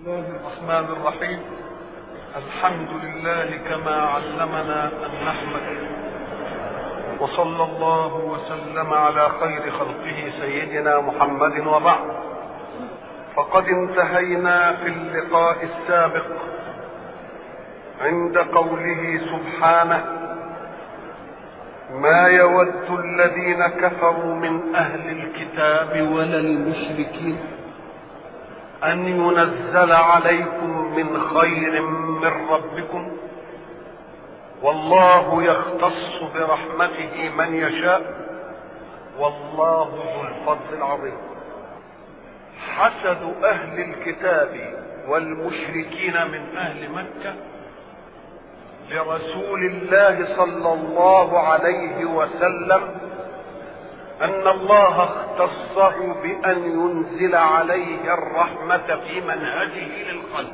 الله الرحمن الرحيم. الحمد لله كما علمنا أن نحمد، وصلى الله وسلم على خير خلقه سيدنا محمد. وبعد، فقد انتهينا في اللقاء السابق عند قوله سبحانه: ما يود الذين كفروا من أهل الكتاب ولا المشركين أن ينزل عليكم من خير من ربكم، والله يختص برحمته من يشاء، والله ذو الفضل العظيم. حسد أهل الكتاب والمشركين من أهل مكة لرسول الله صلى الله عليه وسلم أن الله اختصه بأن ينزل عليه الرحمة في منهجه للخلق،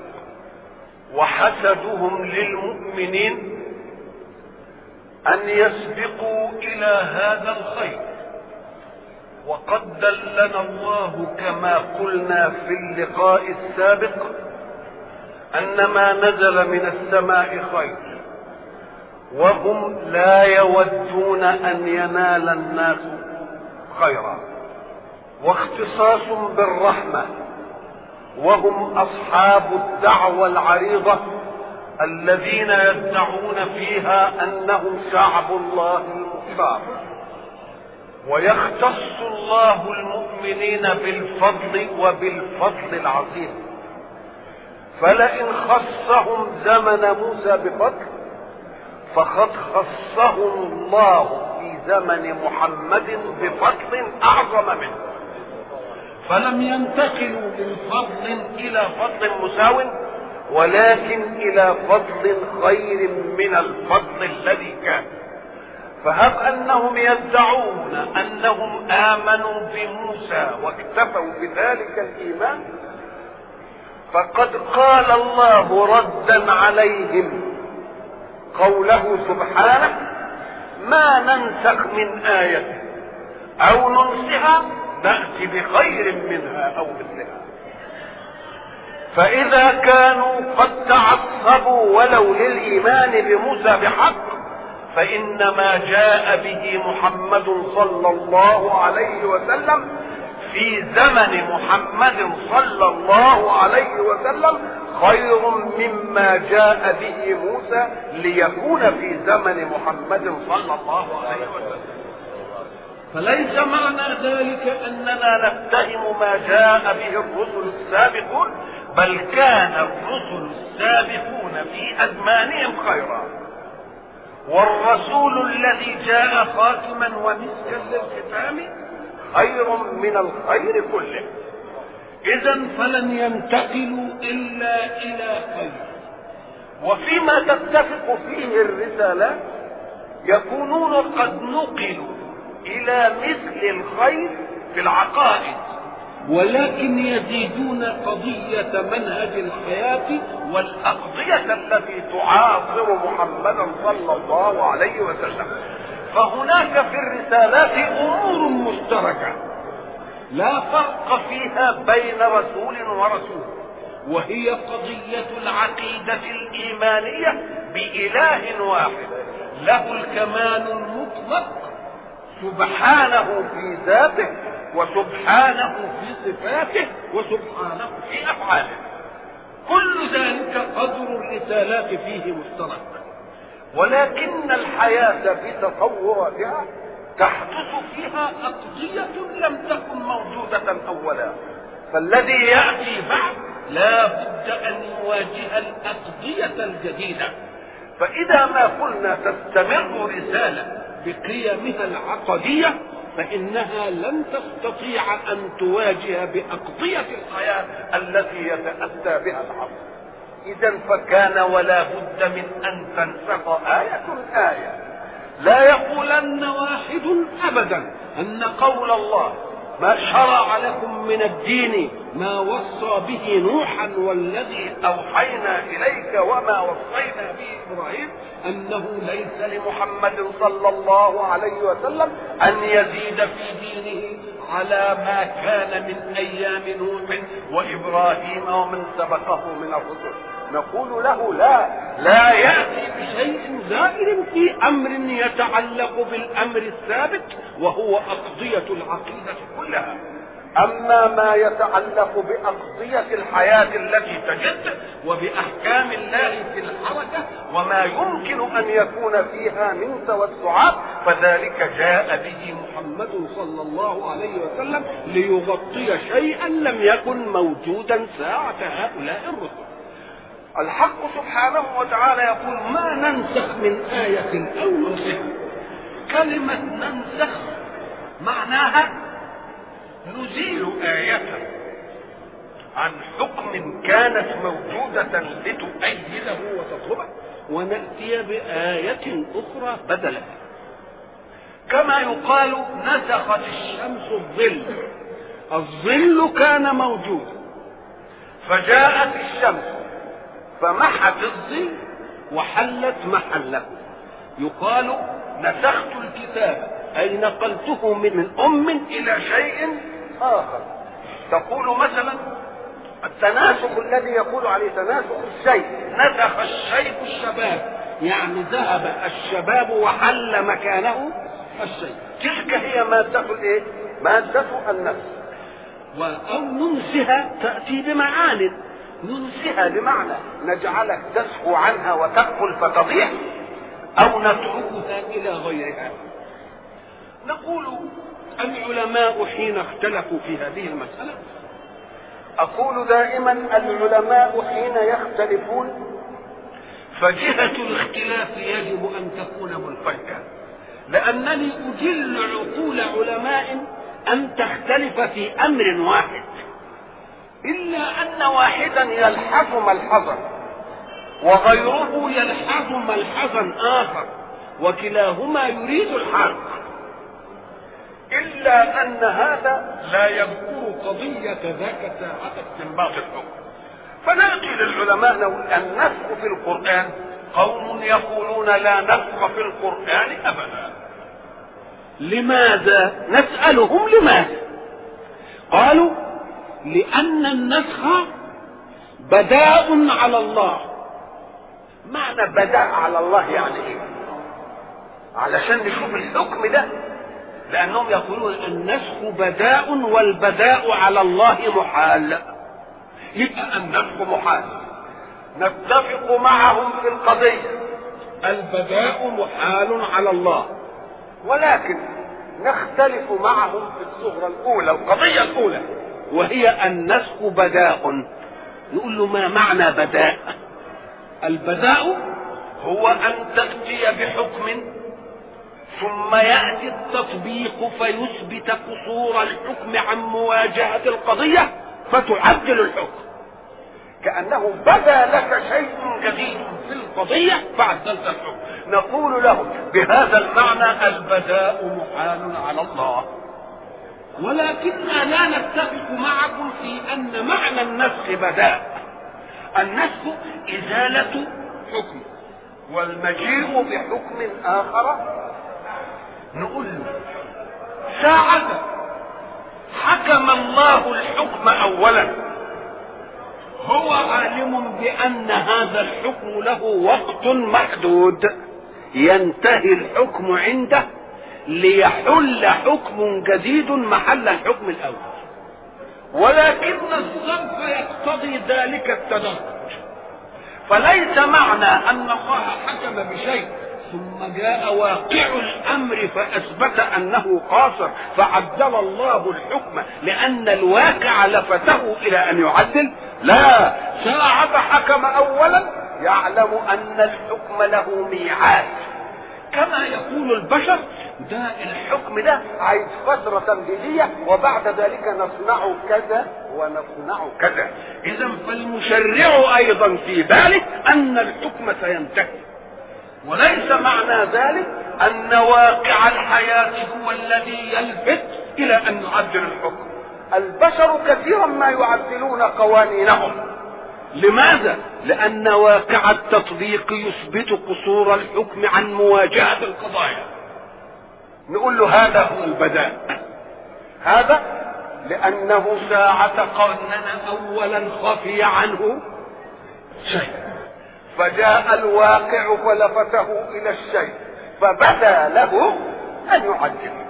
وحسدهم للمؤمنين أن يسبقوا إلى هذا الخير. وقد دلنا الله كما قلنا في اللقاء السابق أن ما نزل من السماء خير، وهم لا يودون أن ينال الناس خيرا، واختصاص بالرحمة، وهم أصحاب الدعوة العريضة الذين يدعون فيها أنهم شعب الله المختار. ويختص الله المؤمنين بالفضل وبالفضل العظيم، فلئن خصهم زمن موسى بفضل فقد خصهم الله في زمن محمد بفضل أعظم منه، فلم ينتقلوا من فضل إلى فضل مساو، ولكن إلى فضل خير من الفضل الذي كان. فهب أنهم يدعون أنهم آمنوا بموسى واكتفوا بذلك الإيمان، فقد قال الله ردا عليهم قوله سبحانه: ما ننسخ من آية أو ننسها نأتي بخير منها أو مثلها. فإذا كانوا قد تعصبوا ولو للإيمان بموسى بحق، فإنما جاء به محمد صلى الله عليه وسلم في زمن محمد صلى الله عليه وسلم خير مما جاء به موسى ليكون في زمن محمد صلى الله عليه وسلم. فليس معنى ذلك أننا نتهم ما جاء به الرسل السابقون، بل كان الرسل السابقون في أزمانهم خيرا، والرسول الذي جاء خاتما ومسكا للختام خير من الخير كله. إذن فلن ينتقلوا إلا إلى خير. وفيما تتفق فيه الرسالات يكونون قد نقلوا إلى مثل الخير في العقائد، ولكن يزيدون قضية منهج الحياة والأقضية التي تعاصر محمدا صلى الله عليه وسلم. فهناك في الرسالات أمور مشتركة لا فرق فيها بين رسول ورسول، وهي قضية العقيدة الإيمانية بإله واحد له الكمال المطلق سبحانه في ذاته، وسبحانه في صفاته، وسبحانه في أفعاله. كل ذلك قدر الرسالات فيه مشترك، ولكن الحياة بتطوراتها تحدث فيها أقضية لم تكن موجودة أولا، فالذي يأتي بعد لا بد أن يواجه الأقضية الجديدة. فإذا ما قلنا تستمر رسالة بقيمها العقدية، فإنها لن تستطيع أن تواجه بأقضية الحياة التي يتأتى بها العصر. إذن فكان ولا بد من أن تنسخ آية. لا يقولن واحد أبدا أن قول الله: ما شرع لكم من الدين ما وصى به نوحا والذي أوحينا إليك وما وصينا به إبراهيم، أنه ليس لمحمد صلى الله عليه وسلم أن يزيد في دينه على ما كان من أيام نوح وإبراهيم ومن سبقه من الرسل. نقول له لا يأتي بشيء زائد في أمر يتعلق بالأمر الثابت وهو أقضية العقيدة كلها. أما ما يتعلق بأقضية الحياة التي تجد وبأحكام الله في الحركة وما يمكن أن يكون فيها من توسعات، فذلك جاء به محمد صلى الله عليه وسلم ليغطي شيئا لم يكن موجودا ساعة هؤلاء الرسل. الحق سبحانه وتعالى يقول: ما ننسخ من آية أو ننسخها. كلمة ننسخ معناها نزيل آية عن حكم كانت موجودة لتؤيده وتطلبه ونأتي بآية أخرى بدلا. كما يقال: نسخت الشمس الظل كان موجودا فجاءت الشمس فمحت الظل وحلت محله. يقال: نسخت الكتاب، أي نقلته من أم إلى شيء آخر. تقول مثلا التناسخ الذي يقول عليه تناسخ الشيء، نسخ الشيء الشباب، يعني ذهب الشباب وحل مكانه الشيء. تلك هي مادة الايه؟ مادة النسخ. أو ننسها تأتي بمعان. ننسها بمعنى نجعلك تسهو عنها وتغفل فتضيع، أو نتركها إلى غيرها. نقول العلماء حين اختلفوا في هذه المسألة، أقول دائما العلماء حين يختلفون فجهة الاختلاف يجب أن تكون منفكة، لأنني أجل عقول علماء أن تختلف في أمر واحد، إلا أن واحدا يلحظ ملحظا وغيره يلحظ ملحظا آخر وكلاهما يريد الحق، إلا أن هذا لا يذكر قضية ذاك ساعة استنباط الحكم. فنأتي للعلماء نقول: النسخ في القرآن، قوم يقولون لا نسخ في القرآن أبدا. لماذا؟ نسألهم لماذا؟ قالوا: لأن النسخ بداء على الله. معنى بداء على الله يعني ايه؟ علشان نشوف الحكم ده، لأنهم يقولون النسخ بداء والبداء على الله محال، يبقى النسخ محال. نتفق معهم في القضية، البداء محال على الله، ولكن نختلف معهم في الصغرى الأولى، القضية الأولى، وهي النسخ بداء. نقول له: ما معنى بداء؟ البداء هو أن تأتي بحكم ثم يأتي التطبيق فيثبت قصور الحكم عن مواجهة القضية فتعدل الحكم، كأنه بدا لك شيء جديد في القضية فعدلت الحكم. نقول له بهذا المعنى البداء محال على الله، ولكننا لا نتفق معكم في أن معنى النسخ بداء. النسخ إزالة حكم والمجيء بحكم آخر. نقول له: ساعة حكم الله الحكم أولا، هو عالم بأن هذا الحكم له وقت محدود ينتهي الحكم عنده ليحل حكم جديد محل الحكم الأول، ولكن الظرف يقتضي ذلك التدرج. فليس معنى أن الله حكم بشيء ثم جاء واقع الأمر فأثبت أنه قاصر فعدل الله الحكم لأن الواقع لفته إلى أن يعدل. لا، ساعة حكم أولا يعلم أن الحكم له ميعاد، كما يقول البشر: ده الحكم ده عايز فترة تمهيدية وبعد ذلك نصنع كذا ونصنع كذا. إذا فالمشرع أيضا في باله أن الحكم سينتهي، وليس معنى ذلك أن واقع الحياة هو الذي يلفت إلى أن نعدل الحكم. البشر كثيرا ما يعدلون قوانينهم. لماذا؟ لأن واقع التطبيق يثبت قصور الحكم عن مواجهة القضايا. نقول له هذا هو البداء، هذا لأنه ساعة قرننا أولا خفي عنه شيء، فجاء الواقع فلفته إلى الشيء فبدا له أن يعدل.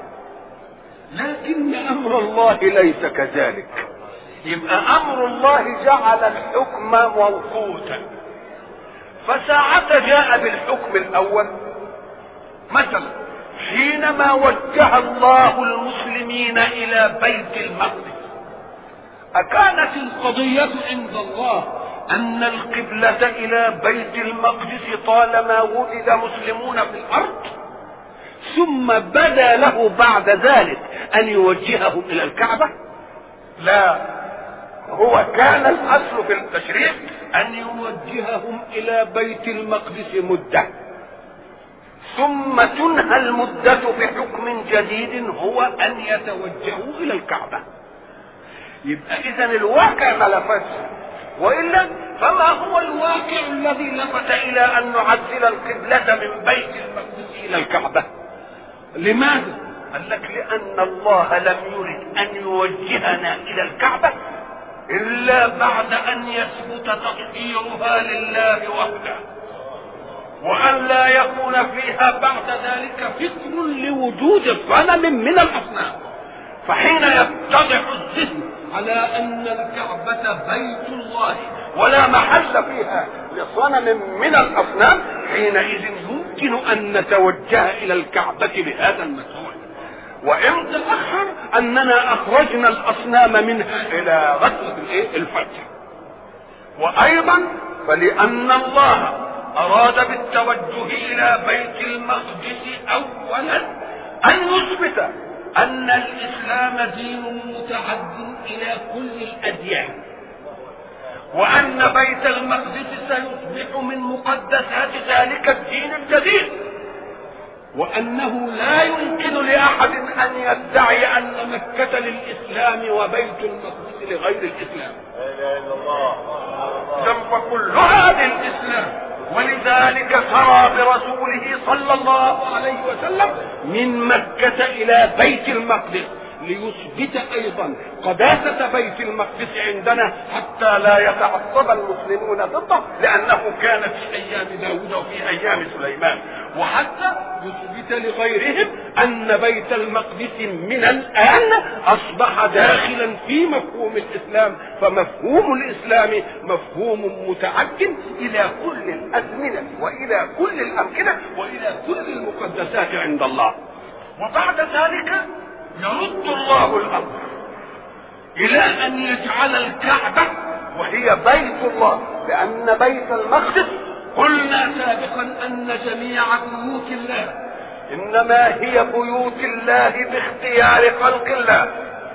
لكن أمر الله ليس كذلك. يبقى أمر الله جعل الحكم موقوتا، فساعة جاء بالحكم الأول مثلا حينما وجه الله المسلمين إلى بيت المقدس، أكانت القضية عند الله أن القبلة إلى بيت المقدس طالما وجد مسلمون في الأرض، ثم بدا له بعد ذلك أن يوجههم إلى الكعبة؟ لا، هو كان الأصل في التشريع أن يوجههم إلى بيت المقدس مدة، ثم تنهى المدة بحكم جديد هو أن يتوجهوا إلى الكعبة. يبقى إذن الواقع ما لفتش، وإلا فما هو الواقع الذي لفت إلى أن نعدل القبلة من بيت المقدس إلى الكعبة؟ لماذا؟ قال لك لأن الله لم يرد أن يوجهنا إلى الكعبة إلا بعد أن يثبت تطهيرها لله وحده، وأن لا يكون فيها بعد ذلك فكر لوجود صنم من الأصنام. فحين يتضح الذهن على أن الكعبة بيت الله ولا محل فيها لصنم من الأصنام، حينئذ يمكن أن نتوجه إلى الكعبة بهذا المسؤول. وإمتى أخر أننا أخرجنا الأصنام منها إلى غزوة الفتح. وأيضا فلأن الله أراد بالتوجه إلى بيت المقدس أولا أن يثبت أن الإسلام دين متعد إلى كل الأديان، وأن بيت المقدس سيصبح من مقدسات ذلك الدين الجديد، وأنه لا يمكن لأحد أن يدعي أن مكة للإسلام وبيت المقدس لغير الإسلام. لا إله إلا الله. فكلها للإسلام، ولذلك سرى برسوله صلى الله عليه وسلم من مكة إلى بيت المقدس ليثبت أيضا قداسة بيت المقدس عندنا حتى لا يتعصب المسلمون ضده، لأنه كان في أيام داود وفي أيام سليمان، وحتى يثبت لغيرهم أن بيت المقدس من الآن أصبح داخلا في مفهوم الإسلام، فمفهوم الإسلام مفهوم متعد إلى كل الأزمنة وإلى كل الأمكنة وإلى كل المقدسات عند الله. وبعد ذلك يرد الله الأمر إلى أن يجعل الكعبة وهي بيت الله، لأن بيت المقدس قلنا سابقا أن جميع بيوت الله إنما هي بيوت الله باختيار خلق الله،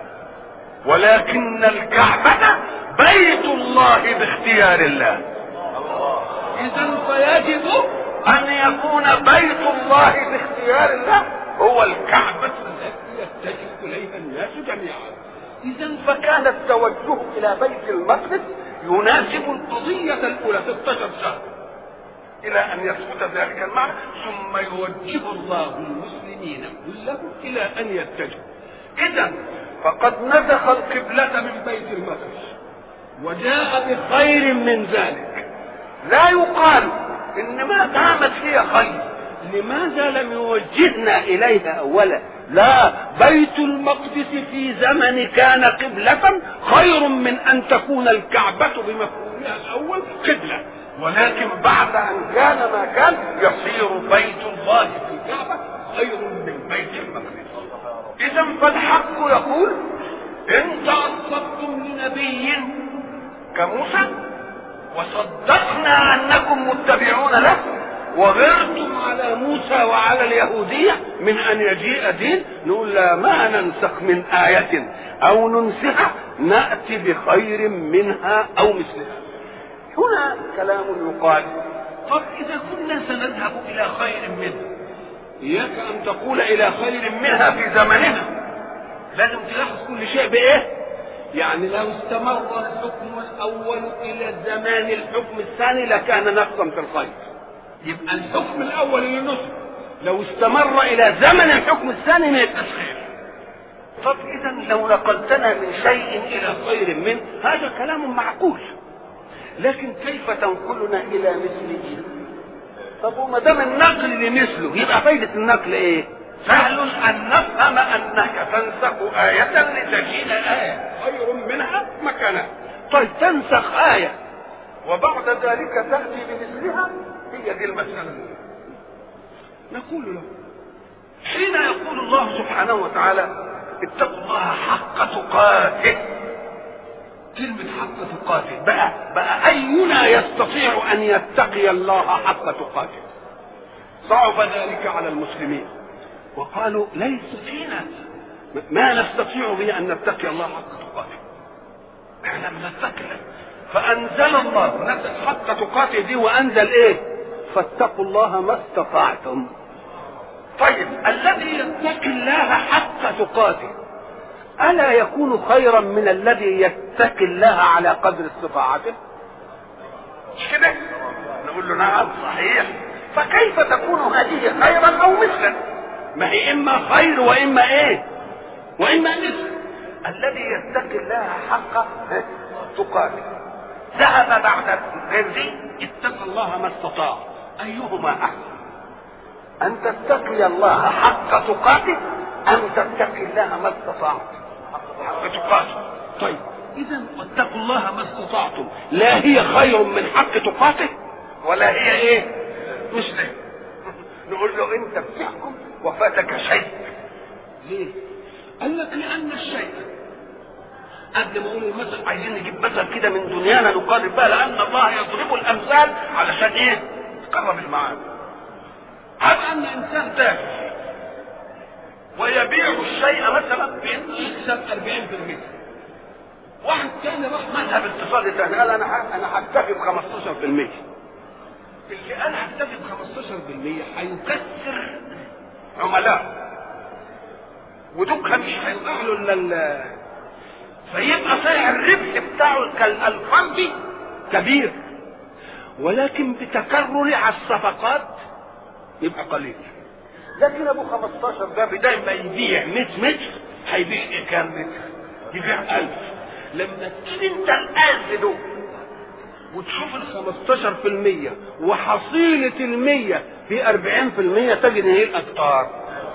ولكن الكعبة بيت الله باختيار الله. إذن فيجب أن يكون بيت الله باختيار الله هو الكعبة التي يتجه إليها الناس جميعا. إذن فكان التوجه إلى بيت المقدس يناسب القضية الأولى 16 شهر إلى أن يثبت ذلك المعنى، ثم يوجه الله المسلمين كلهم إلى أن يتجهوا. إذن فقد نسخ القبلة من بيت المقدس وجاء بخير من ذلك. لا يقال إن ما دامت هي خير لماذا لم يوجهنا إليها أولا؟ لا، بيت المقدس في زمن كان قبلة خير من أن تكون الكعبة بمفهومها الأول قبلة، ولكن بعد أن كان ما كان يصير بيت الله في الكعبة خير من بيت المقدس. إذا فالحق يقول إن تعصبتم لنبي كموسى وصدقنا أنكم متبعون له وغرتم على موسى وعلى اليهودية من أن يجيء دين، نقول لا، ما ننسخ من آية أو ننسخها نأتي بخير منها أو مثلها. هنا كلام يقال طب إذا كنا سنذهب إلى خير منها، إياك أن تقول إلى خير منها في زمنها، لازم تلاحظ كل شيء بإيه؟ يعني لو استمر الحكم الاول الى زمان الحكم الثاني لكان نقصا في الخير. يبقى الحكم الاول اللي نصب لو استمر الى زمن الحكم الثاني ما يبقاش خير. طب اذا لو نقلتنا من شيء الى خير منه هذا كلام معقول، لكن كيف تنقلنا الى مثله؟ طب وما دام النقل لمثله يبقى فايده النقل ايه؟ سهل ان نفهم انك تنسخ آية لتجيء آية خير منها مكانها. طيب تنسخ آية وبعد ذلك تأتي بمثلها، هي دي المسألة. نقول له حين يقول الله سبحانه وتعالى اتقوا الله حق تقاته، كلمة حق تقاته بقى أينا يستطيع أن يتقي الله حق تقاته؟ صعب ذلك على المسلمين وقالوا ليس فينا ما نستطيع به أن نتقي الله حق تقاته، احنا بنتقي. فأنزل الله نزل حق تقاته دي وأنزل إيه؟ فاتقوا الله ما استطعتم. طيب الذي يتقي الله حق تقاته ألا يكون خيرا من الذي يتقي الله على قدر استطاعته؟ مش كده؟ نقول له نعم صحيح. فكيف تكون هذه خيرا أو مثلا؟ ما هي إما خير وإما إيه؟ وإما مثل. الذي يتقي الله حق تقاته ذهب بعد غيره اتقى الله ما استطاع، أيهما أحسن؟ أن تتقي الله حق تقاته أم تتقي الله ما استطعت؟ حق تقاته. طيب إذا واتقوا الله ما استطعتم لا هي خير من حق تقاته ولا هي إيه؟ مش ليه؟ نقول له أنت بتحكم وفاتك شيء. ليه؟ قال لك لأن الشيء قبل ما اقول المثل عايزين نجيب مثل كده من دنيانا نقارب بها، لأن الله يضرب الأمثال علشان إيه؟ تقرب المعاني. هل أن إنسان تاجر ويبيع الشيء مثلا بأنه يكسب 40%، واحد تاني راح مذهب اقتصادي تاني قال أنا هكتفي ب 15%. اللي قال هكتفي ب 15% هيكسر عملاء ودول مش هيوقعوا له الا فيبقى صحيح الربح بتاعه الفردي كبير، ولكن بتكرر على الصفقات يبقى قليل. لكن ابو 15 ده بدايه ما يبيع 100 متر هيبيع ايه؟ كام متر؟ يبيع 1000. لما تجيب انت ال1000 دول وتشوف ال 15% وحصيله ال100 في 40% تجد ان هي الاكثر.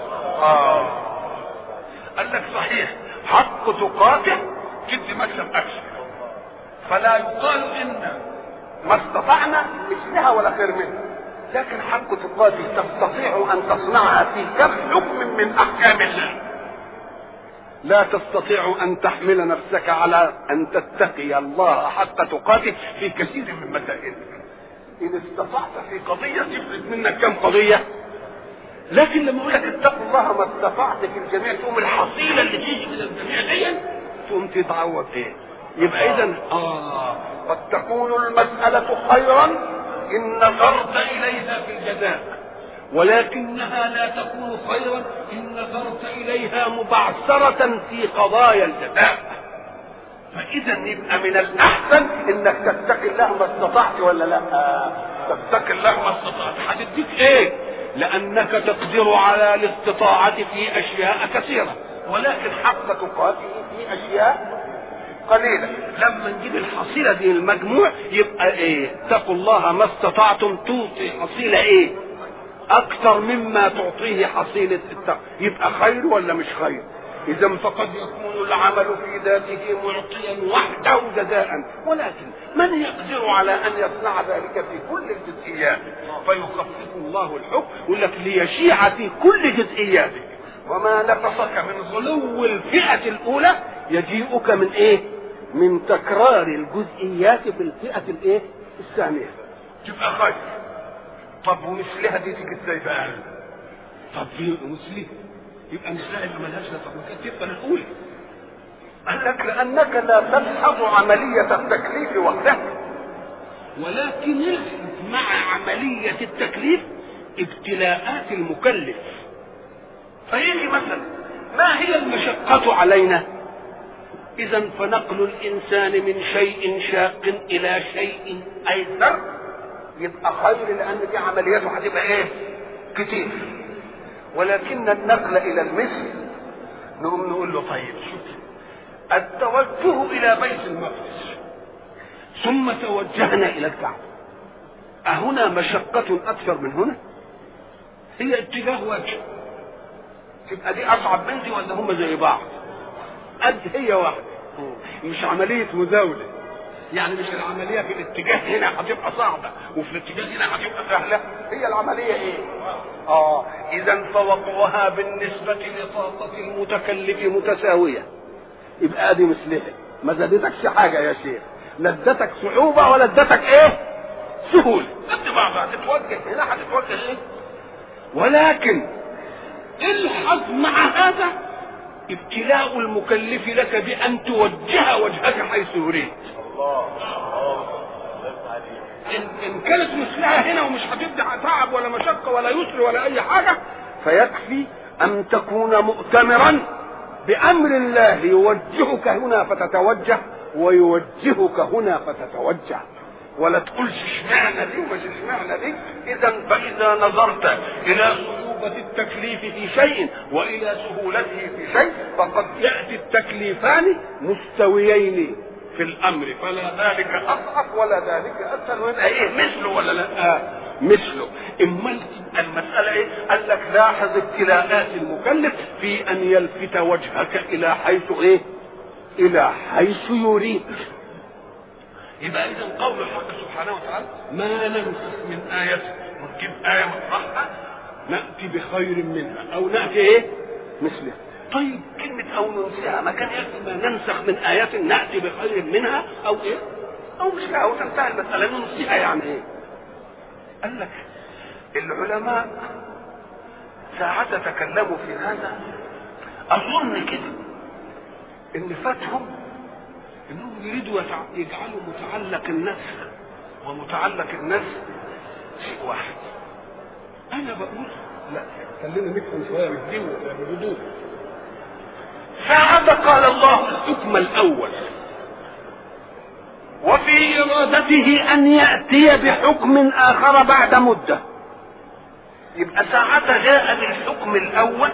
قال لك صحيح حق تقاته جد مكسب اكثر، فلا يقال ان ما استطعنا مثلها ولا خير منها، لكن حق تقاته تستطيع ان تصنعها في كم حكم من احكام الله. لا تستطيع ان تحمل نفسك على ان تتقي الله حق تقاته في كثير من مسائل. ان استطعت في قضيه تفرد منك كم قضيه، لكن لما اقول لك اتقوا الله ما استطعت في الجميع تقوم الحصيله اللي تيجي من الجميع دي تقوم تتعوض ايه؟ يبقى اذا قد تكون المساله خيرا ان نظرت اليها في الجزاء، ولكنها لا تكون خيرا ان نظرت اليها مبعثره في قضايا الجزاء. فاذا يبقى من الاحسن انك تتقي الله ما استطعت ولا لا؟ تتقي الله ما استطعت هتديك ايه؟ لانك تقدر على الاستطاعه في اشياء كثيره، ولكن حق تقاته في اشياء قليله. لما نجيب الحصيله دي المجموع يبقى ايه؟ اتقوا الله ما استطعتم تعطي حصيله ايه؟ اكثر مما تعطيه حصيله التقوى. يبقى خير ولا مش خير؟ اذا فقد يكون العمل في ذاته معطيا وحده جزاء، ولكن من يقدر على ان يصنع ذلك في كل الجزئيات؟ فيخفف الله الحكم يقول لك ليشيع في كل جزئياته، وما نقصك من غلو الفئه الاولى يجيئك من ايه؟ من تكرار الجزئيات في الفئه الايه؟ الثانيه. تبقى خير. طب ومثلها دي تيجي ازاي بقى؟ طب في مثلها يبقى مثلها اللي ملهاش نفع تبقى الاولى. قال لك لانك لا تلحظ عمليه التكليف وحدها، ولكن الحظ مع عمليه التكليف ابتلاءات المكلف. فيجي مثلا ما هي المشقه علينا؟ إذا فنقل الإنسان من شيء شاق إلى شيء أيسر يبقى خير، لأن دي عملياته هتبقى إيه؟ كتير. ولكن النقل إلى المثل نقوم نقول له طيب شوف، التوجه إلى بيت المقدس ثم توجهنا إلى الكعبة، أهنا مشقة أكثر من هنا؟ هي اتجاه وجه، تبقى دي أصعب من دي ولا هم زي بعض؟ قد هي واحدة، مش عملية مزاولة. يعني مش العملية في الاتجاه هنا هتبقى صعبة وفي الاتجاه هنا هتبقى سهلة، هي العملية ايه؟ إذا فوقعها بالنسبة لطاقة المتكلف متساوية، يبقى دي مثلها، ما زادتكش حاجة يا شيخ، لا ادتك صعوبة ولا ادتك ايه؟ سهولة، قد بعضها تتوجه هنا هتتوجه ايه؟ ولكن الحظ مع هذا ابتلاء المكلف لك بأن توجه وجهك حيث يريد. إن كانت مثلها هنا ومش هتبدأ تعب ولا مشقة ولا يسر ولا أي حاجة، فيكفي أن تكون مؤتمرا بأمر الله يوجهك هنا فتتوجه ويوجهك هنا فتتوجه، ولا تقولش اشمعنى دي ومش اشمعنى دي. إذا فإذا نظرت إلى صعوبة التكليف في شيء وإلى سهولته في شيء فقد يأتي التكليفان مستويين في الأمر، فلا ذلك أضعف ولا ذلك أسهل، ويبقى إيه مثله ولا لا؟ مثله. إما المسألة إيه؟ قال لك لاحظ ابتلاءات المكلف في أن يلفت وجهك إلى حيث إيه؟ إلى حيث يريد. يبقى إذا قول الحق سبحانه وتعالى ما ننسخ من آية نجيب آية مطرحها نأتي بخير منها أو نأتي إيه؟ مثلها. طيب كلمة أو ننسخها ما كان يأتي ما ننسخ من آية نأتي بخير منها أو إيه؟ أو مثلها أو تنتهي المسألة. ننسخها يعني إيه؟ قال لك العلماء ساعة تكلموا في هذا أظن كده إن فاتهم إنهم يريدوا يجعلوا متعلق النسخ ومتعلق النسخ شيء واحد. أنا بقول لا، خلينا نفهم شوية بهدوء. ساعة قال الله الحكم الأول وفي إرادته أن يأتي بحكم آخر بعد مدة، يبقى ساعة جاء بالحكم الأول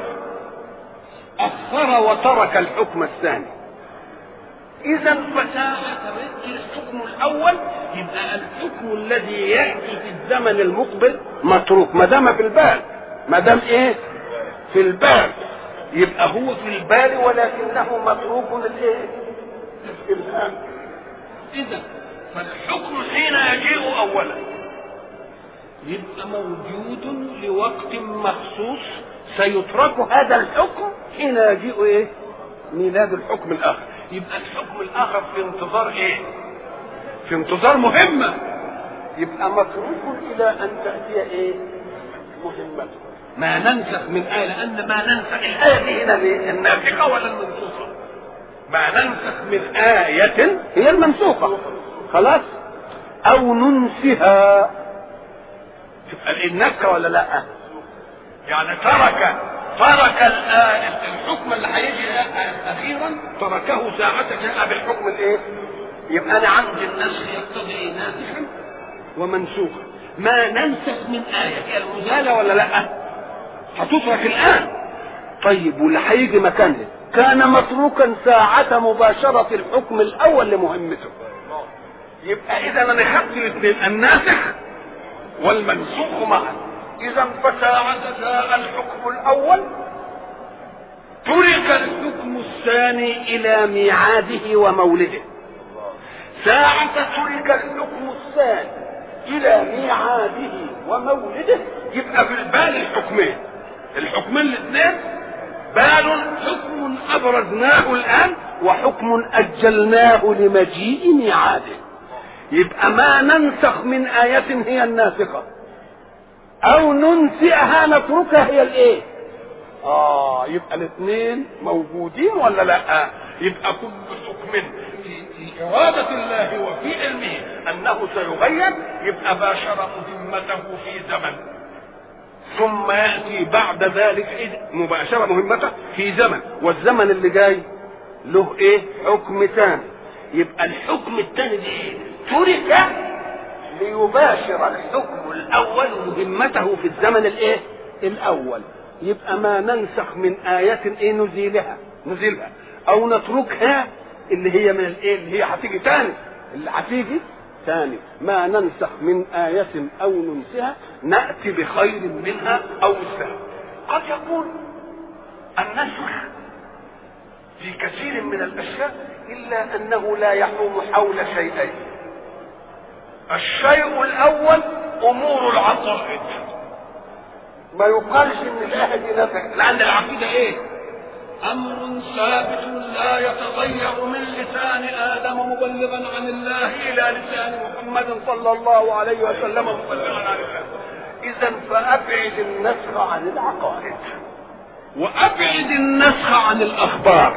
أخر وترك الحكم الثاني. إذا فساعة الحكم الأول يبقى الحكم الذي يأتي في الزمن المقبل متروك، ما دام في البال، ما دام إيه؟ في البال، يبقى هو في البال ولكنه متروك للإيه؟ للإلهام. إذا فالحكم حين يجيء أولا يبقى موجود لوقت مخصوص، سيترك هذا الحكم حين يجيء إيه؟ ميلاد الحكم الآخر. يبقى الحكم الآخر في انتظار إيه؟ في انتظار مهمة، يبقى متروك إلى أن تأتي إيه؟ مهمته. ما ننسخ من آية، لأن ما ننسخ الآية دي هنا الناسخة ولا المنسوخة؟ ما ننسخ من آية هي المنسوخة خلاص، أو ننسها تبقى النسخة ولا لا؟ يعني ترك الحكم اللي هيجي اخيرا تركه ساعة جاء بالحكم الايه؟ يبقى انا عندي النسخ يقتضي ناسخا ومنسوخا. ما ننسخ من آية هي المزالة ولا لا؟ هتترك الآن. طيب واللي هيجي مكانه كان متروكا ساعة مباشرة الحكم الأول لمهمته. يبقى إذا أنا خدت الاثنين الناسخ والمنسوخ معا. إذا فساعة جاء الحكم الأول ترك الحكم الثاني إلى ميعاده ومولده. ساعة ترك الحكم الثاني إلى ميعاده ومولده يبقى في البال الحكمين الاثنين، بال حكم أبرزناه الآن وحكم أجلناه لمجيء ميعاده. يبقى ما ننسخ من آية هي الناسخة أو ننسئها نتركها هي الإيه؟ يبقى الاثنين موجودين ولا لا؟ يبقى كل حكم في إرادة الله وفي علمه أنه سيغير يبقى باشر مهمته في زمن، ثم يأتي بعد ذلك مباشرة مهمته في زمن، والزمن اللي جاي له ايه؟ حكم ثاني. يبقى الحكم الثاني ده ايه؟ ترك ليباشر الحكم الاول مهمته في الزمن الايه؟ الاول. يبقى ما ننسخ من آية ايه نزيلها او نتركها اللي هي من الايه اللي هي هتيجي تاني، اللي هتيجي ثاني. ما ننسخ من آية أو ننسها نأتي بخير منها أو مثلها. قد يكون النسخ في كثير من الأشياء إلا أنه لا يحوم حول شيئين. الشيء الأول أمور العقائد، ما يقالش إن الآية دي نسخ، لأن العقيدة إيه؟ أمر ثابت لا يتغير من لسان آدم مبلغا عن الله إلى لسان محمد صلى الله عليه وسلم مبلغا عن الله. إذا فأبعد النسخ عن العقائد وأبعد النسخ عن الأخبار.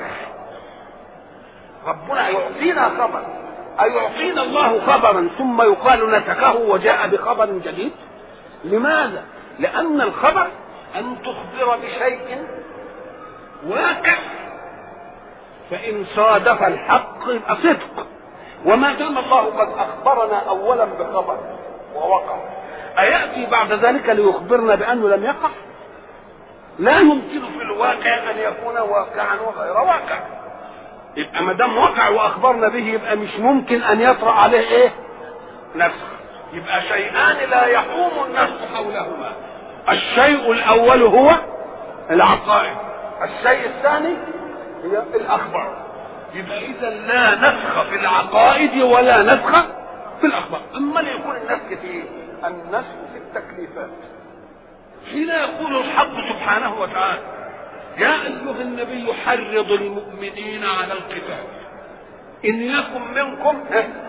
ربنا يعطينا خبر، أيعطينا الله خبرا ثم يقال نسخه وجاء بخبر جديد؟ لماذا؟ لأن الخبر أن تخبر بشيء واقع، فإن صادف الحق يبقى صدق. وما دام الله قد أخبرنا أولا بخبر ووقع، أيأتي بعد ذلك ليخبرنا بأنه لم يقع؟ لا يمكن في الواقع أن يكون واقعا وغير واقع. يبقى ما دام وقع وأخبرنا به يبقى مش ممكن أن يطرأ عليه إيه؟ نسخ. يبقى شيئان لا يحوم النسخ حولهما. الشيء الأول هو العقائد، الشيء الثاني هي الأخبار. يبقى إذا لا نسخ في العقائد ولا نسخ في الأخبار. أما يكون النسخ في إيه؟ النسخ في التكليفات. حين يقول الحق سبحانه وتعالى يا أيها النبي حرض المؤمنين على القتال إن يكن منكم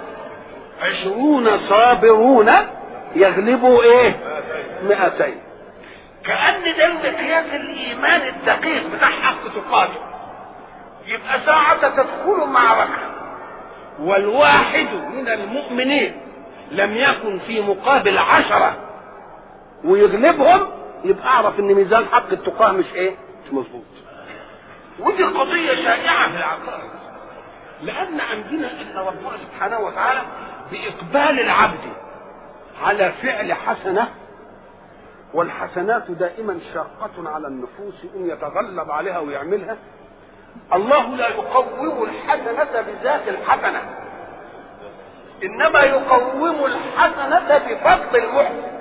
20 صابرون يغلبوا إيه؟ 200. كأن ده مقياس الإيمان الدقيق بتاع حق تقاته. يبقى ساعة تدخل معركة والواحد من المؤمنين لم يكن في مقابل 10 ويغلبهم، يبقى أعرف إن ميزان حق التقاة مش إيه؟ مش مظبوط. ودي قضية شائعة في العقائد، لأن عندنا إن ربنا سبحانه وتعالى بإقبال العبد على فعل حسنة، والحسنات دائما شاقة على النفوس إن يتغلب عليها ويعملها. الله لا يقوم الحسنة بذات الحسنة، إنما يقوم الحسنة بفضل المحسن.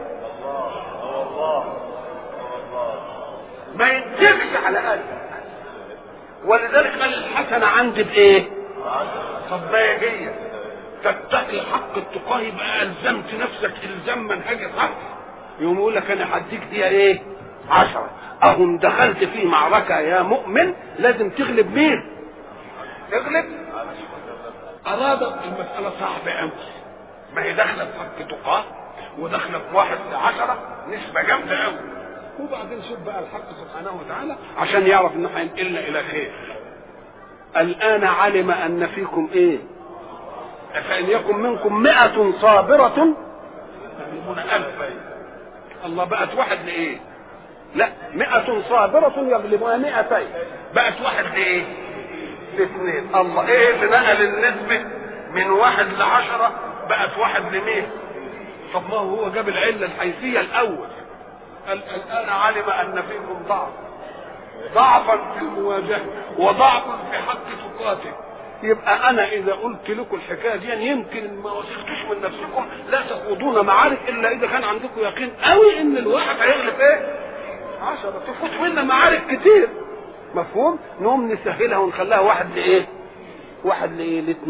ما يدركش على قلبك، ولذلك قال الحسنة عندي بإيه؟ طبيعية. تتقي حق التقاه يبقى ألزمت نفسك إلزام منهجي صح. يقوم يقول لك أنا هديك دي إيه؟ 10. أهم دخلت في معركة يا مؤمن لازم تغلب مين؟ تغلب. أراد المسألة صعبة أوي، ما هي داخلة في حق تقاه وداخلة في 1:10، نسبة جامدة أوي. وبعدين شوف بقى الحق سبحانه وتعالى عشان يعرف إنه هينقلنا إلى خير. الآن علم أن فيكم إيه؟ فإن يكن منكم 100 صابرة يغلبون 1000. الله بقت واحد لإيه؟ لا، 100 صابرة يغلبون 200. بقت واحد لإيه؟ ل2. الله إيه اللي نقل النسبة من 1 ل10 بقت 1 ل100؟ طب ما هو جاب العلة الحيثية الأول. الآن علم أن فيكم ضعفا في المواجهة وضعفا في حق تقاته. يبقى أنا إذا قلت لكم الحكاية دي يمكن ما وثقتوش من نفسكم لا تخوضون معارك إلا إذا كان عندكم يقين قوي إن الواحد هيغلب إيه؟ 10. تفوت منا معارك كتير. مفهوم؟ نقوم نسهلها ونخليها 1 لإيه؟ 1 ل2.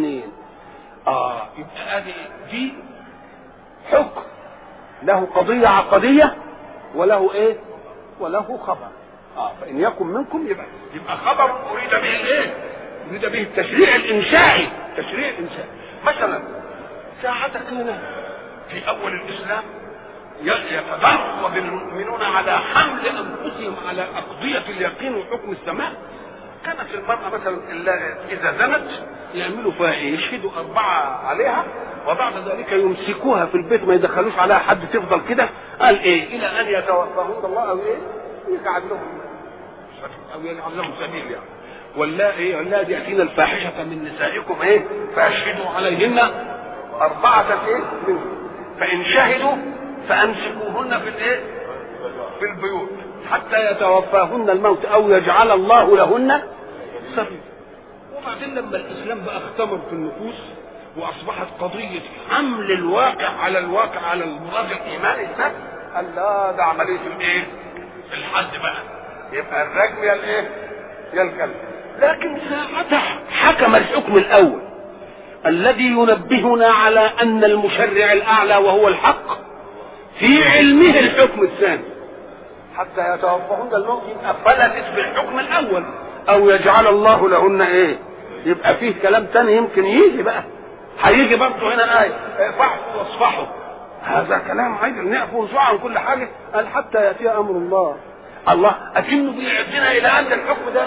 يبقى دي حكم له قضية عقدية وله إيه؟ وله خبر. فإن يكن منكم يبقى خبر أريد به الإيه؟ أريد به التشريع الإنشائي. تشريع الإنشائي مثلا ساعة كان في أول الإسلام يتدرب المؤمنون على حمل أنفسهم على أقضية اليقين وحكم السماء. كانت المرأة مثلا إذا زنت يعملوا فيها إيه؟ يشهدوا 4 عليها وبعد ذلك يمسكوها في البيت ما يدخلوش عليها حد، تفضل كده قال إيه؟ إلى أن يتوفاهم الله أو إيه؟ يجعل لهم سبيل يعني. واللاتي يأتين الفاحشة من نسائكم فاشهدوا عليهن 4 منكم فإن شهدوا فأمسكوهن في البيوت حتى يتوفاهن الموت أو يجعل الله لهن سبيلا. وبعدين لما الإسلام بقى اختمر في النفوس وأصبحت قضية حمل الواقع على المراد الإيماني ده، قال لا ده عملية الحد بقى، يبقى الرجم يا الكلب. لكن ساعتها حكم الحكم الأول الذي ينبهنا على أن المشرع الأعلى وهو الحق في علمه الحكم الثاني حتى يتوفاهن الموت، يبقى فلتت بالحكم الأول أو يجعل الله لهن يبقى فيه كلام تاني يمكن يجي بقى، هيجي برضه هنا فاعفوا واصفحوا، هذا كلام عايز نعفو ونصفح عن كل حاجة. قال حتى يأتي أمر الله أكنه بيعدنا إلى أن الحكم ده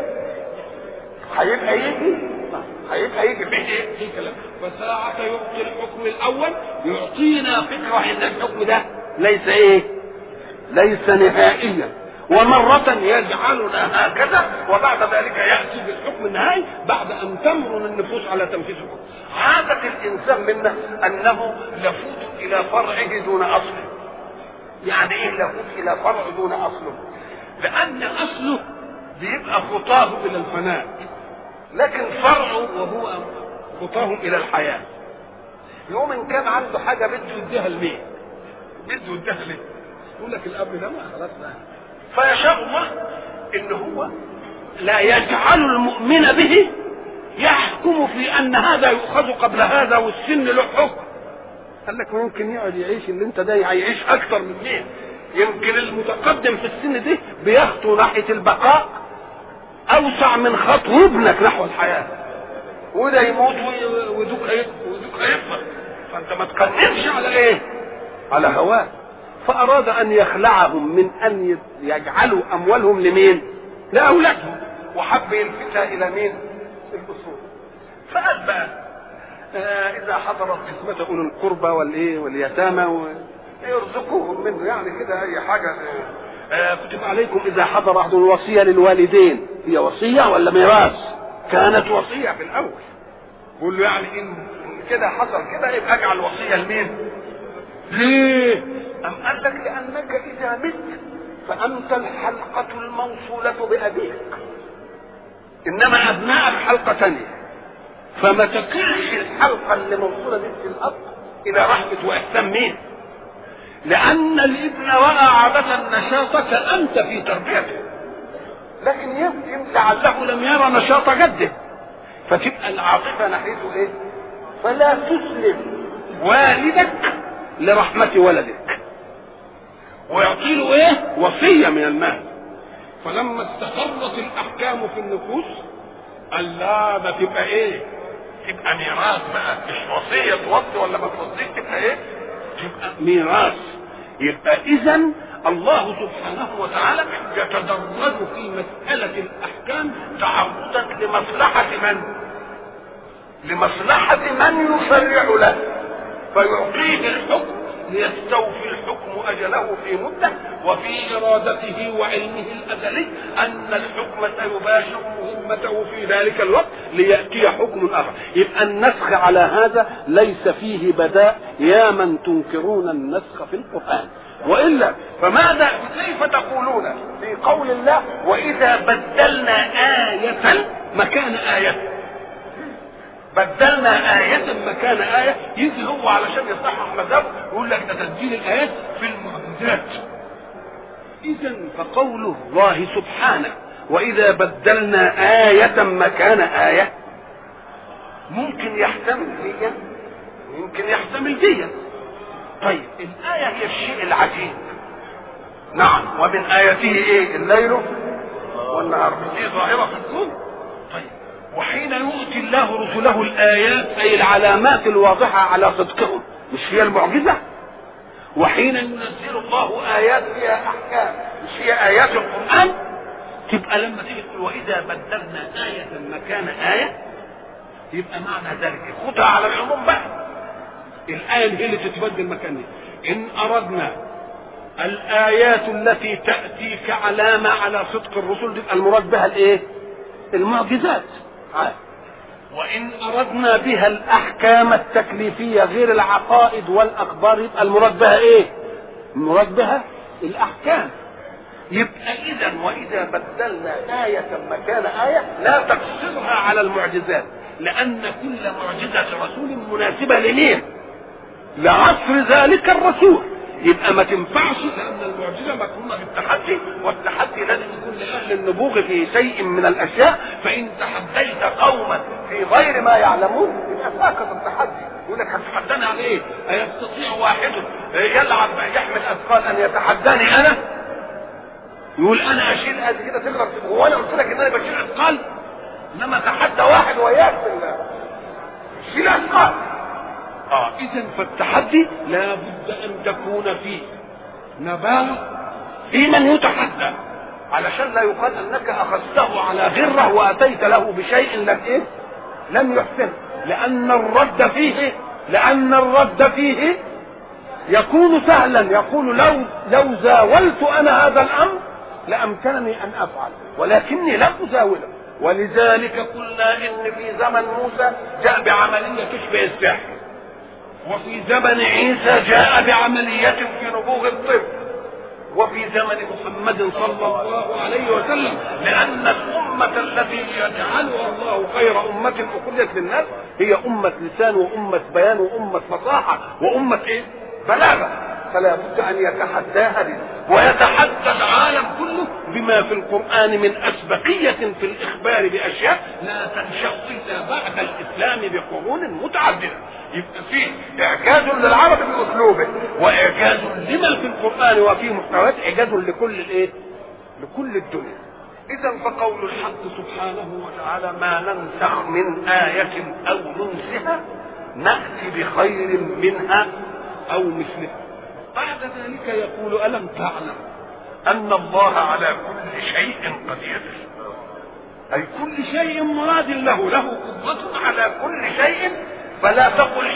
هيبقى يجي به كلام. فساعة يعطي الحكم الأول يعطينا فكرة أن الحكم ده ليس نهائيا، ومرة يجعلنا هكذا وبعد ذلك يأتي بالحكم النهائي بعد أن تمرن النفوس على تنفيذ الحكم. عادة الإنسان منا أنه يفوت إلى فرعه دون أصله. يعني إيه يفوت إلى فرع دون أصله؟ لأن أصله بيبقى خطاه إلى الفناء، لكن فرعه وهو خطاه إلى الحياة. يوم إن كان عنده حاجة بده يديها لمين؟ بده يديها ليه؟ يقول لك الأب ده ما خلاص بقى. فيشاء الله إن هو لا يجعل المؤمن به يحكم في أن هذا يؤخذ قبل هذا والسن له حكم. قال لك ممكن يقعد يعيش اللي انت ده هيعيش أكثر من مين؟ يمكن المتقدم في السن ده بيخطو ناحية البقاء أوسع من خطو ابنك نحو الحياة، وده يموت ودوك هيفضل. فأنت ما تقننش على هواه. فأراد أن يخلعهم من أن يجعلوا أموالهم لمين؟ لأولادهم، وحب يلفتها إلى مين؟ الأصول. فقال بقى إذا حضرت قسمة أولي القربى واليتامى يرزقوهم منه، يعني كده أي حاجة. كتب عليكم إذا حضر أحد الوصية للوالدين، هي وصية ولا ميراث؟ كانت وصية في الأول. بقول له يعني إن كده حصل كده يبقى اجعل وصية لمين؟ ليه؟ أم قال لك لأنك إذا مت فأنت الحلقة الموصولة بأبيك، إنما أبنائك حلقة تانية، فما تكلش الحلقة اللي موصولة بك الأب إلى رحمة وإحسان مين؟ لأن الابن رأى عادة نشاطك أنت في تربيته، لكن يمكن لعله لم يرى نشاط جده، فتبقى العاطفة ناحيته فلا تسلم والدك لرحمة ولدك، ويعطي له وصية من المال. فلما استقرت الأحكام في النفوس قال لا ده تبقى تبقى ميراث بقى، مش وصية توصي ولا ما توصيش، تبقى تبقى ميراث. يبقى إذن الله سبحانه وتعالى يتدرج في مسألة الأحكام تعرضا لمصلحة من يشرع له، فيعطيه الحكم ليستوفي الحكم أجله في مدة، وفي إرادته وعلمه الأزلي أن الحكم سيباشر مهمته في ذلك الوقت ليأتي حكم آخر. يبقى النسخ على هذا ليس فيه بداء يا من تنكرون النسخ في القرآن، وإلا فماذا كيف تقولون في قول الله وإذا بدلنا آية مكان آية؟ بدلنا آية مكان آية، يجي هو علشان يصحح مذهبه يقول لك ده تسجيل الآيات في المعجزات. إذن فقول الله سبحانه وإذا بدلنا آية مكان آية ممكن يحتمل دي ممكن يحتمل دي. طيب الآية هي الشيء العجيب، نعم، ومن آياته الليل والنهار، دي ظاهرة في الكون. طيب وحين يؤتي الله رسله الآيات أي العلامات الواضحة على صدقهم، مش هي المعجزة؟ وحين ينزل الله آيات فيها أحكام، مش هي آيات القرآن؟ تبقى لما تيجي تقول وإذا بدلنا آية مكان آية يبقى معنى ذلك خدها على العموم بقى. الآية هي اللي تتبدل مكانها. إن أردنا الآيات التي تأتي كعلامة على صدق الرسل تبقى المراد بها المعجزات. وإن أردنا بها الأحكام التكليفية غير العقائد والأخبار يبقى المراد بها إيه؟ المراد بها الأحكام. يبقى إذا وإذا بدلنا آية مكان آية لا تقصرها على المعجزات، لأن كل معجزة رسول مناسبة لمين؟ لعصر ذلك الرسول. يبقى ما تنفعش، لأن المعجزة مكرونة بالتحدي، والتحدي لازم يكون لأهل النبوغ في شيء من الأشياء. فإن تحديت قوما في غير ما يعلمون يبقى ساقط التحدي. يقول لك هتتحداني على إيه؟ أيستطيع واحد يلعب يحمل أثقال أن يتحداني أنا؟ يقول أنا أشيل قد كده تقدر، هو أنا قلت لك إن أنا بشيل أثقال؟ إنما تحدى واحد وياك بالله شيل أثقال. إذا فالتحدي لا بد أن تكون فيه نبالة في من يتحدى، علشان لا يقال أنك أخذته على غرة وأتيت له بشيء لم يحسن. لأن الرد فيه يكون سهلا، يقول لو زاولت أنا هذا الأمر لأمكنني أن أفعل، ولكني لم أزاوله. ولذلك قلنا إن في زمن موسى جاء بعملية تشبه السحر، وفي زمن عيسى جاء بعملية في نبوغ الطب، وفي زمن محمد صلى الله عليه وسلم، لأن الأمة التي يجعلها الله خير أمة أخرجت للناس هي أمة لسان وأمة بيان وأمة فصاحة وأمة بلاغة. فلا بد أن يتحداها به، ويتحدى العالم كله بما في القرآن من أسبقية في الإخبار بأشياء لا تنشأ إلا بعد الإسلام بقرون متعددة. يبقى فيه إعجاز للعرب بأسلوبه، وإعجاز لما في القرآن وفي محتويات، إعجاز لكل الدنيا. إذا فقول الحق سبحانه وتعالى ما ننسخ من آية أو ننسها نأتي بخير منها أو مثلها. بعد ذلك يقول ألم تعلم أن الله على كل شيء قدير، أي كل شيء مراد له قدرة على كل شيء. فلا تقل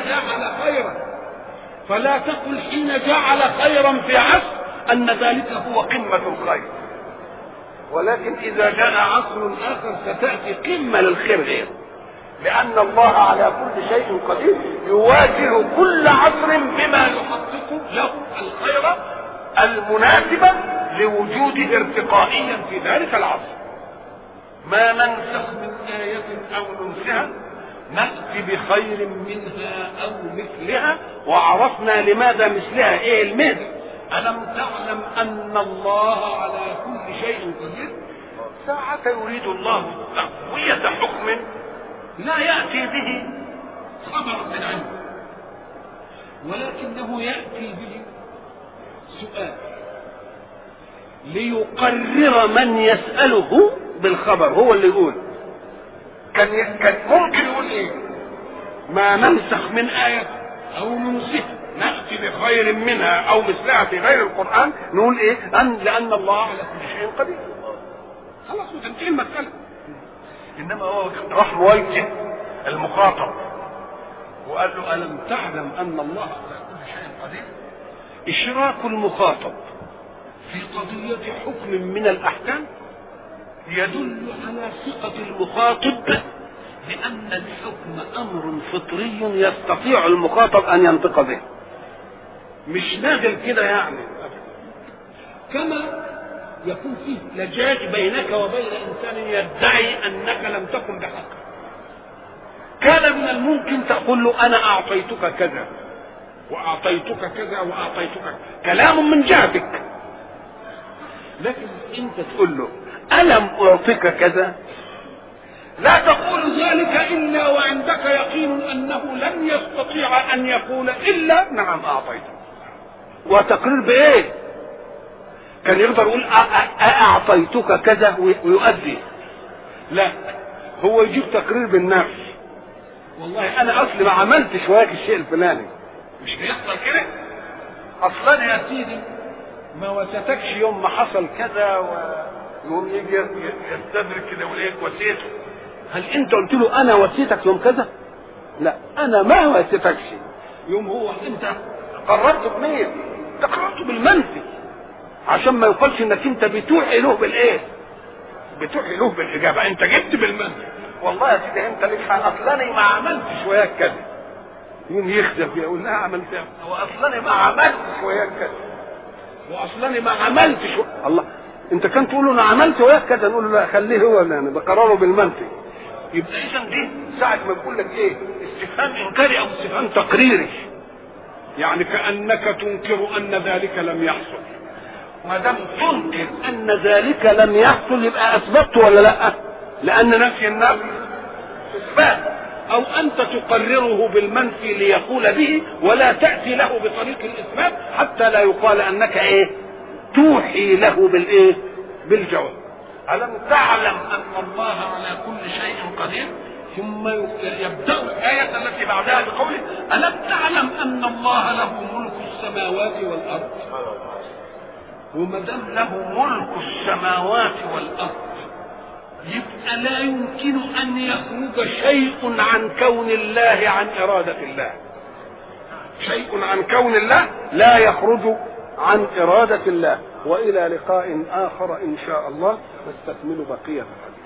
حين جعل خيرا في عصر أن ذلك هو قمة الخير، ولكن إذا جاء عصر آخر ستأتي قمة للخير غيره، لأن الله على كل شيء قدير يواجه كل عصر بما يحقق له الخير المناسبة لوجوده ارتقائيا في ذلك العصر. ما ننسخ من آية أو ننسها نأتي بخير منها أو مثلها. وعرفنا لماذا مثلها، إيه المثل؟ ألم تعلم أن الله على كل شيء قدير. ساعة يريد الله تقوية حكم لا يأتي به خبر من عنده، ولكنه يأتي به سؤال ليقرر من يسأله بالخبر. هو اللي يقول. كان ممكن يقول ايه؟ ما ننسخ من آية أو ننسخها نأتي بخير منها أو مثلها في غير القرآن. نقول ايه؟ لأن الله على كل شيء قدير. خلاص وتنتهي المسألة. إنما هو راح مواجه المخاطب وقال له ألم تعلم أن الله على كل شيء قدير. إشراك المخاطب في قضية حكم من الأحكام يدل على ثقة المخاطب بأن الحكم أمر فطري يستطيع المخاطب أن ينطق به، مش نازل كده يعني. كما يكون فيه لجاج بينك وبين إنسان يدعي أنك لم تكن بحق، كان من الممكن تقول له أنا أعطيتك كذا وأعطيتك كذا وأعطيتك كذا، كلام من جهتك. لكن أنت تقول له ألم أعطيك كذا، لا تقول ذلك إلا وعندك يقين أنه لن يستطيع أن يقول إلا نعم أعطيتك. وتقرير بإيه؟ كان يقدر يقول أعطيتك كذا ويؤدي. لا، هو يجيب تقرير بالنفس. والله أنا أصلي ما عملتش وياك الشيء الفلاني. مش بيحصل كده؟ أصلا يا سيدي ما وثتكش يوم ما حصل كذا، ويوم يجي يستدرك كده وليك وثيته. هل أنت قلت له أنا وثيتك يوم كذا؟ لا، أنا ما وثتكش. يوم هو أنت قررت بمين؟ قررت بالمنفي، عشان ما يقالش انك انت بتوحي له بالايه؟ بتوحي له بالاجابه، انت جبت بالمنطق والله يا سيدي انت ليك حق، اصلاني ما عملتش وياك كده. يوم يخزف يقول لها عملتها، واصلاني ما عملتش وياك كده، واصلاني ما عملتش الله انت كان تقول له انا عملت وياك كده، نقول له لا خليه هو اللي انا بقرره بالمنطق. يبقى اذا دي ساعه ما بقول لك ايه استفهام انكاري او استفهام تقريري، يعني كانك تنكر ان ذلك لم يحصل. ما دام تنكر ان ذلك لم يحصل يبقى اثبت ولا لا؟ لان نفي النفي اثبات، او انت تقرره بالمنفي ليقول به ولا تاتي له بطريق الاثبات حتى لا يقال انك ايه توحي له بالايه بالجواب. الم تعلم ان الله على كل شيء قدير، ثم يبدا الايه التي بعدها بقوله الم تعلم ان الله له ملك السماوات والارض. وما دام له ملك السماوات والارض يبقى لا يمكن ان يخرج شيء عن كون الله عن اراده الله. شيء عن كون الله لا يخرج عن اراده الله. والى لقاء اخر ان شاء الله نستكمل بقيه الحديث.